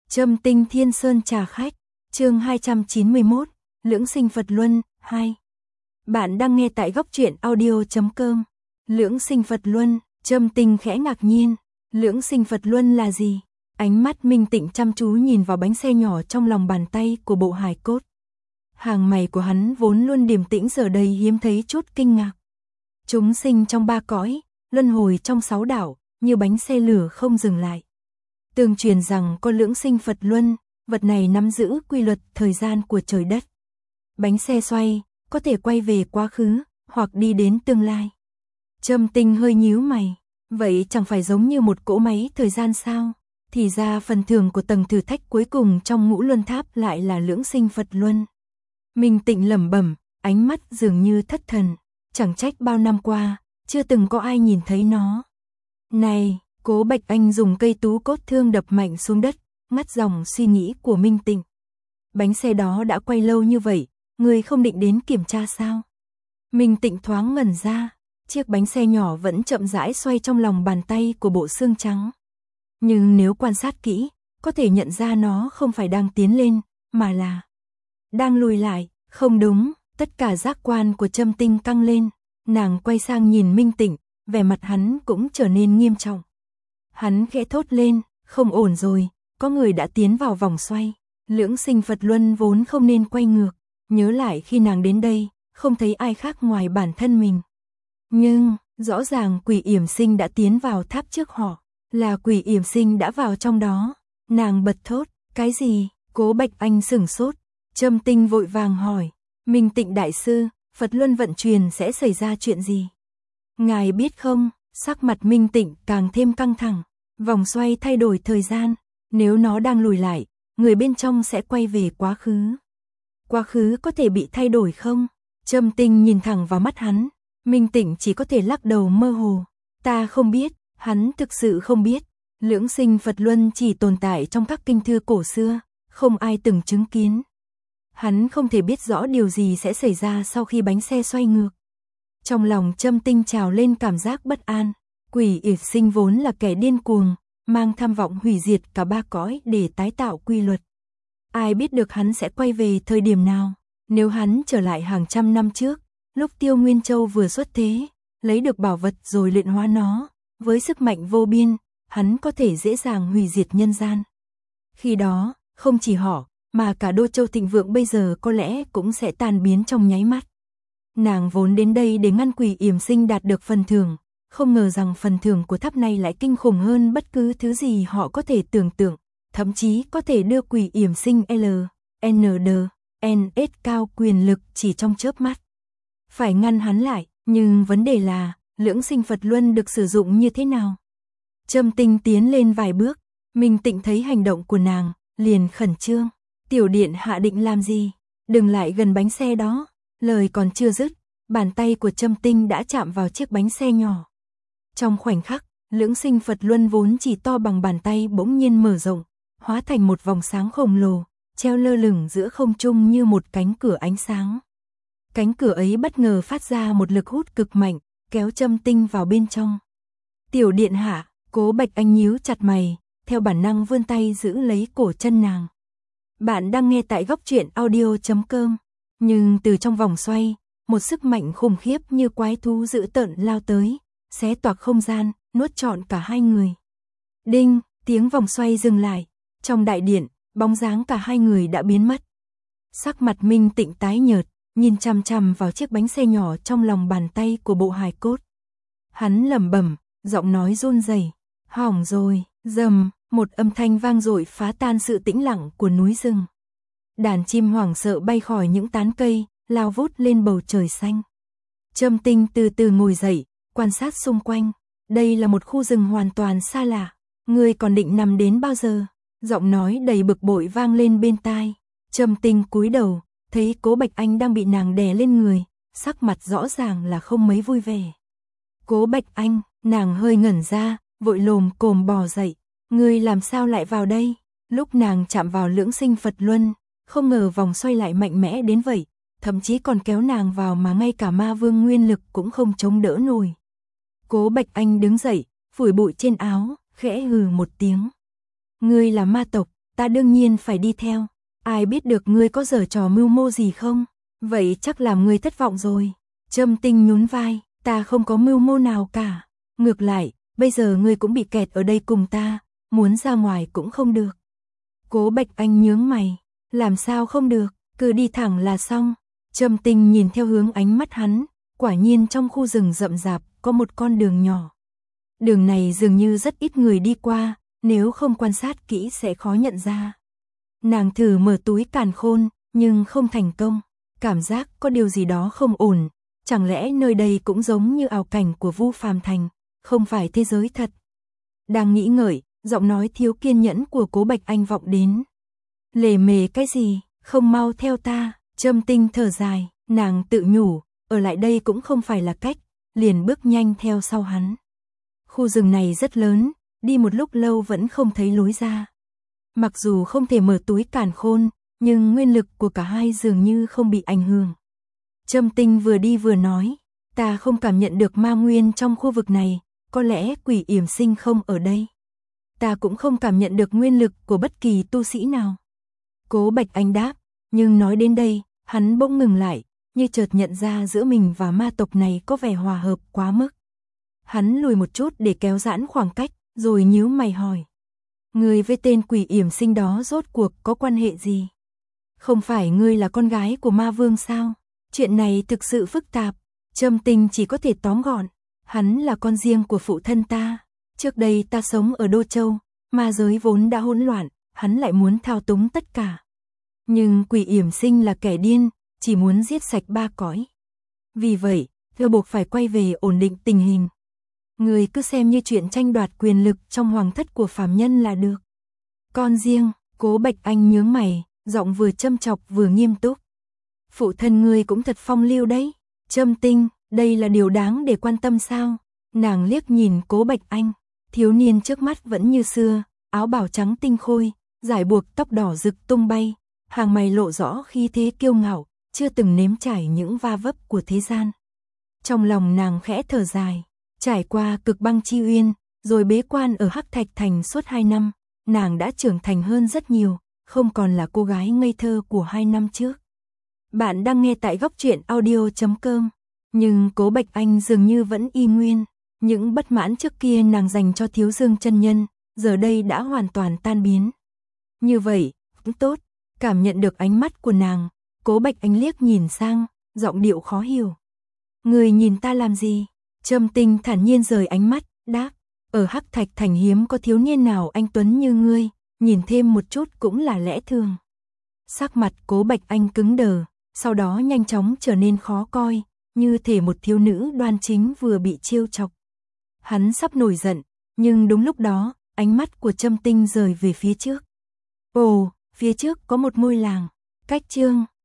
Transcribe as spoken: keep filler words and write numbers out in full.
Trâm Tinh Thiên Sơn trà khách, chương hai trăm chín mươi mốt, Lưỡng Sinh Phật Luân, hai. Bạn đang nghe tại góc truyện audio chấm com. Lưỡng Sinh Phật Luân, Trâm Tinh khẽ ngạc nhiên. Lưỡng Sinh Phật Luân là gì? Ánh mắt Minh Tịnh chăm chú nhìn vào bánh xe nhỏ trong lòng bàn tay của bộ hài cốt. Hàng mày của hắn vốn luôn điềm tĩnh giờ đây hiếm thấy chút kinh ngạc. Chúng sinh trong ba cõi, luân hồi trong sáu đảo, như bánh xe lửa không dừng lại. Tương truyền rằng có lưỡng sinh Phật Luân, vật này nắm giữ quy luật thời gian của trời đất. Bánh xe xoay, có thể quay về quá khứ, hoặc đi đến tương lai. Trâm Tinh hơi nhíu mày, vậy chẳng phải giống như một cỗ máy thời gian sao? Thì ra phần thưởng của tầng thử thách cuối cùng trong ngũ luân tháp lại là lưỡng sinh Phật Luân. Minh Tịnh lẩm bẩm, ánh mắt dường như thất thần, chẳng trách bao năm qua, chưa từng có ai nhìn thấy nó. Này, Cố Bạch Anh dùng cây tú cốt thương đập mạnh xuống đất, ngắt dòng suy nghĩ của Minh Tịnh. Bánh xe đó đã quay lâu như vậy, người không định đến kiểm tra sao? Minh Tịnh thoáng ngẩn ra, chiếc bánh xe nhỏ vẫn chậm rãi xoay trong lòng bàn tay của bộ xương trắng. Nhưng nếu quan sát kỹ, có thể nhận ra nó không phải đang tiến lên, mà là đang lùi lại. Không đúng, tất cả giác quan của Trâm Tinh căng lên, nàng quay sang nhìn Minh Tịnh, vẻ mặt hắn cũng trở nên nghiêm trọng. Hắn khẽ thốt lên, không ổn rồi, có người đã tiến vào vòng xoay. Lưỡng sinh Phật Luân vốn không nên quay ngược, nhớ lại khi nàng đến đây, không thấy ai khác ngoài bản thân mình. Nhưng, rõ ràng Quỷ Yểm Sinh đã tiến vào tháp trước họ, là Quỷ Yểm Sinh đã vào trong đó. Nàng bật thốt, cái gì? Cố Bạch Anh sửng sốt, Trâm Tinh vội vàng hỏi, Minh Tịnh đại sư, Phật Luân vận chuyển sẽ xảy ra chuyện gì? Ngài biết không? Sắc mặt Minh Tịnh càng thêm căng thẳng, vòng xoay thay đổi thời gian, nếu nó đang lùi lại, người bên trong sẽ quay về quá khứ. Quá khứ có thể bị thay đổi không? Trâm Tinh nhìn thẳng vào mắt hắn, Minh Tịnh chỉ có thể lắc đầu mơ hồ. Ta không biết, hắn thực sự không biết. Lưỡng sinh Phật Luân chỉ tồn tại trong các kinh thư cổ xưa, không ai từng chứng kiến. Hắn không thể biết rõ điều gì sẽ xảy ra sau khi bánh xe xoay ngược. Trong lòng Trâm Tinh trào lên cảm giác bất an. Quỷ Yểm Sinh vốn là kẻ điên cuồng, mang tham vọng hủy diệt cả ba cõi để tái tạo quy luật. Ai biết được hắn sẽ quay về thời điểm nào? Nếu hắn trở lại hàng trăm năm trước, lúc Tiêu Nguyên Châu vừa xuất thế, lấy được bảo vật rồi luyện hóa nó, với sức mạnh vô biên, hắn có thể dễ dàng hủy diệt nhân gian. Khi đó, không chỉ họ, mà cả Đô Châu thịnh vượng bây giờ có lẽ cũng sẽ tan biến trong nháy mắt. Nàng vốn đến đây để ngăn Quỷ Yểm Sinh đạt được phần thưởng, không ngờ rằng phần thưởng của tháp này lại kinh khủng hơn bất cứ thứ gì họ có thể tưởng tượng, thậm chí có thể đưa Quỷ Yểm Sinh L, N D, N S cao quyền lực chỉ trong chớp mắt. Phải ngăn hắn lại, nhưng vấn đề là, lưỡng sinh Phật Luân được sử dụng như thế nào? Trâm Tinh tiến lên vài bước, Minh Tịnh thấy hành động của nàng, liền khẩn trương. Tiểu điện hạ định làm gì? Đừng lại gần bánh xe đó. Lời còn chưa dứt, bàn tay của Trâm Tinh đã chạm vào chiếc bánh xe nhỏ. Trong khoảnh khắc, lưỡng sinh Phật Luân vốn chỉ to bằng bàn tay bỗng nhiên mở rộng, hóa thành một vòng sáng khổng lồ, treo lơ lửng giữa không trung như một cánh cửa ánh sáng. Cánh cửa ấy bất ngờ phát ra một lực hút cực mạnh, kéo Trâm Tinh vào bên trong. Tiểu điện hạ, Cố Bạch Anh nhíu chặt mày, theo bản năng vươn tay giữ lấy cổ chân nàng. Bạn đang nghe tại góc truyện audio chấm com. Nhưng từ trong vòng xoay, một sức mạnh khủng khiếp như quái thú dữ tợn lao tới, xé toạc không gian, nuốt trọn cả hai người. Đinh, tiếng vòng xoay dừng lại. Trong đại điện, bóng dáng cả hai người đã biến mất. Sắc mặt Minh Tịnh tái nhợt, nhìn chằm chằm vào chiếc bánh xe nhỏ trong lòng bàn tay của bộ hài cốt. Hắn lẩm bẩm, giọng nói run rẩy, hỏng rồi, rầm, một âm thanh vang dội phá tan sự tĩnh lặng của núi rừng. Đàn chim hoảng sợ bay khỏi những tán cây, lao vút lên bầu trời xanh. Trâm Tinh từ từ ngồi dậy, quan sát xung quanh. Đây là một khu rừng hoàn toàn xa lạ. Ngươi còn định nằm đến bao giờ? Giọng nói đầy bực bội vang lên bên tai. Trâm Tinh cúi đầu, thấy Cố Bạch Anh đang bị nàng đè lên người, sắc mặt rõ ràng là không mấy vui vẻ. Cố Bạch Anh, nàng hơi ngẩn ra, vội lồm cồm bò dậy. Ngươi làm sao lại vào đây? Lúc nàng chạm vào lưỡng sinh Phật Luân, không ngờ vòng xoay lại mạnh mẽ đến vậy, thậm chí còn kéo nàng vào mà ngay cả ma vương nguyên lực cũng không chống đỡ nổi. Cố Bạch Anh đứng dậy, phủi bụi trên áo, khẽ hừ một tiếng. Ngươi là ma tộc, ta đương nhiên phải đi theo. Ai biết được ngươi có giở trò mưu mô gì không? Vậy chắc làm ngươi thất vọng rồi. Trâm Tinh nhún vai, ta không có mưu mô nào cả. Ngược lại, bây giờ ngươi cũng bị kẹt ở đây cùng ta, muốn ra ngoài cũng không được. Cố Bạch Anh nhướng mày, làm sao không được, cứ đi thẳng là xong. Trâm Tinh nhìn theo hướng ánh mắt hắn, quả nhiên trong khu rừng rậm rạp có một con đường nhỏ. Đường này dường như rất ít người đi qua, nếu không quan sát kỹ sẽ khó nhận ra. Nàng thử mở túi càn khôn, nhưng không thành công, cảm giác có điều gì đó không ổn, chẳng lẽ nơi đây cũng giống như ảo cảnh của Vu Phàm Thành, không phải thế giới thật. Đang nghĩ ngợi, giọng nói thiếu kiên nhẫn của Cố Bạch Anh vọng đến. Lề mề cái gì, không mau theo ta. Trâm Tinh thở dài, nàng tự nhủ, ở lại đây cũng không phải là cách, liền bước nhanh theo sau hắn. Khu rừng này rất lớn, đi một lúc lâu vẫn không thấy lối ra. Mặc dù không thể mở túi càn khôn, nhưng nguyên lực của cả hai dường như không bị ảnh hưởng. Trâm Tinh vừa đi vừa nói, ta không cảm nhận được ma nguyên trong khu vực này, có lẽ quỷ yểm sinh không ở đây. Ta cũng không cảm nhận được nguyên lực của bất kỳ tu sĩ nào. Cố Bạch Anh đáp, nhưng nói đến đây, hắn bỗng ngừng lại, như chợt nhận ra giữa mình và ma tộc này có vẻ hòa hợp quá mức. Hắn lùi một chút để kéo giãn khoảng cách, rồi nhíu mày hỏi. Người với tên quỷ yểm sinh đó rốt cuộc có quan hệ gì? Không phải ngươi là con gái của ma vương sao? Chuyện này thực sự phức tạp. Trâm Tinh chỉ có thể tóm gọn. Hắn là con riêng của phụ thân ta. Trước đây ta sống ở Đô Châu, ma giới vốn đã hỗn loạn, hắn lại muốn thao túng tất cả. Nhưng quỷ yểm sinh là kẻ điên, chỉ muốn giết sạch ba cõi. Vì vậy, thưa buộc phải quay về ổn định tình hình. Người cứ xem như chuyện tranh đoạt quyền lực trong hoàng thất của phàm nhân là được. Con riêng, Cố Bạch Anh nhướng mày, giọng vừa châm chọc vừa nghiêm túc. Phụ thân ngươi cũng thật phong lưu đấy. Trâm Tinh, đây là điều đáng để quan tâm sao? Nàng liếc nhìn Cố Bạch Anh, thiếu niên trước mắt vẫn như xưa, áo bào trắng tinh khôi, giải buộc tóc đỏ rực tung bay, hàng mày lộ rõ khí thế kiêu ngạo, chưa từng nếm trải những va vấp của thế gian. Trong lòng nàng khẽ thở dài, trải qua cực băng chi uyên, rồi bế quan ở Hắc Thạch Thành suốt hai năm, nàng đã trưởng thành hơn rất nhiều, không còn là cô gái ngây thơ của hai năm trước. Bạn đang nghe tại góc truyện audio chấm com, nhưng Cố Bạch Anh dường như vẫn y nguyên, những bất mãn trước kia nàng dành cho Thiếu Dương chân nhân, giờ đây đã hoàn toàn tan biến. Như vậy, cũng tốt, cảm nhận được ánh mắt của nàng, Cố Bạch Anh liếc nhìn sang, giọng điệu khó hiểu. Người nhìn ta làm gì? Trâm Tinh thản nhiên rời ánh mắt, đáp, ở Hắc Thạch Thành hiếm có thiếu niên nào anh tuấn như ngươi, nhìn thêm một chút cũng là lẽ thường. Sắc mặt Cố Bạch Anh cứng đờ, sau đó nhanh chóng trở nên khó coi, như thể một thiếu nữ đoan chính vừa bị trêu chọc. Hắn sắp nổi giận, nhưng đúng lúc đó, ánh mắt của Trâm Tinh rời về phía trước. Ồ, phía trước có một ngôi làng, cách chương